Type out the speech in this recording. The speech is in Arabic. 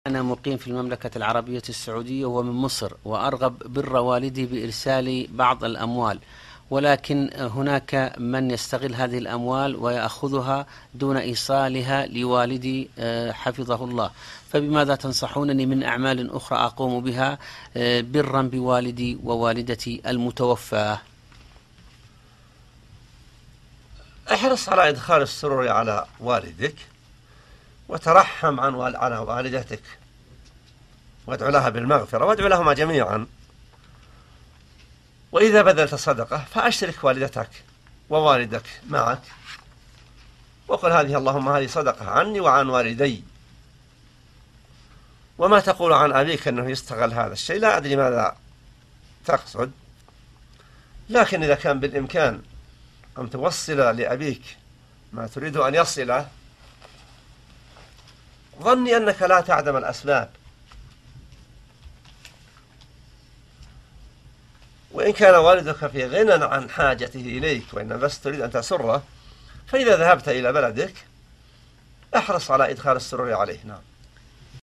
أنا مقيم في المملكة العربية السعودية ومن مصر، وأرغب بر والدي بإرسال بعض الأموال، ولكن هناك من يستغل هذه الأموال ويأخذها دون إيصالها لوالدي حفظه الله. فبماذا تنصحونني من أعمال أخرى أقوم بها برا بوالدي ووالدتي المتوفى؟ احرص على إدخال السرور على والدك، وترحم على والدتك، وادعو لها بالمغفرة، وادعو لهما جميعا. وإذا بذلت صدقة فأشرك والدتك ووالدك معك، وقل اللهم هذه صدقة عني وعن والدي. وما تقول عن أبيك أنه يستغل هذا الشيء لا أدري ماذا تقصد، لكن إذا كان بالإمكان أن توصل لأبيك ما تريد أن يصله، ظني أنك لا تعدم الأسباب. وإن كان والدك في غنى عن حاجته إليك وإنما بس تريد أن تسره، فإذا ذهبت إلى بلدك احرص على إدخال السرور عليه. نعم.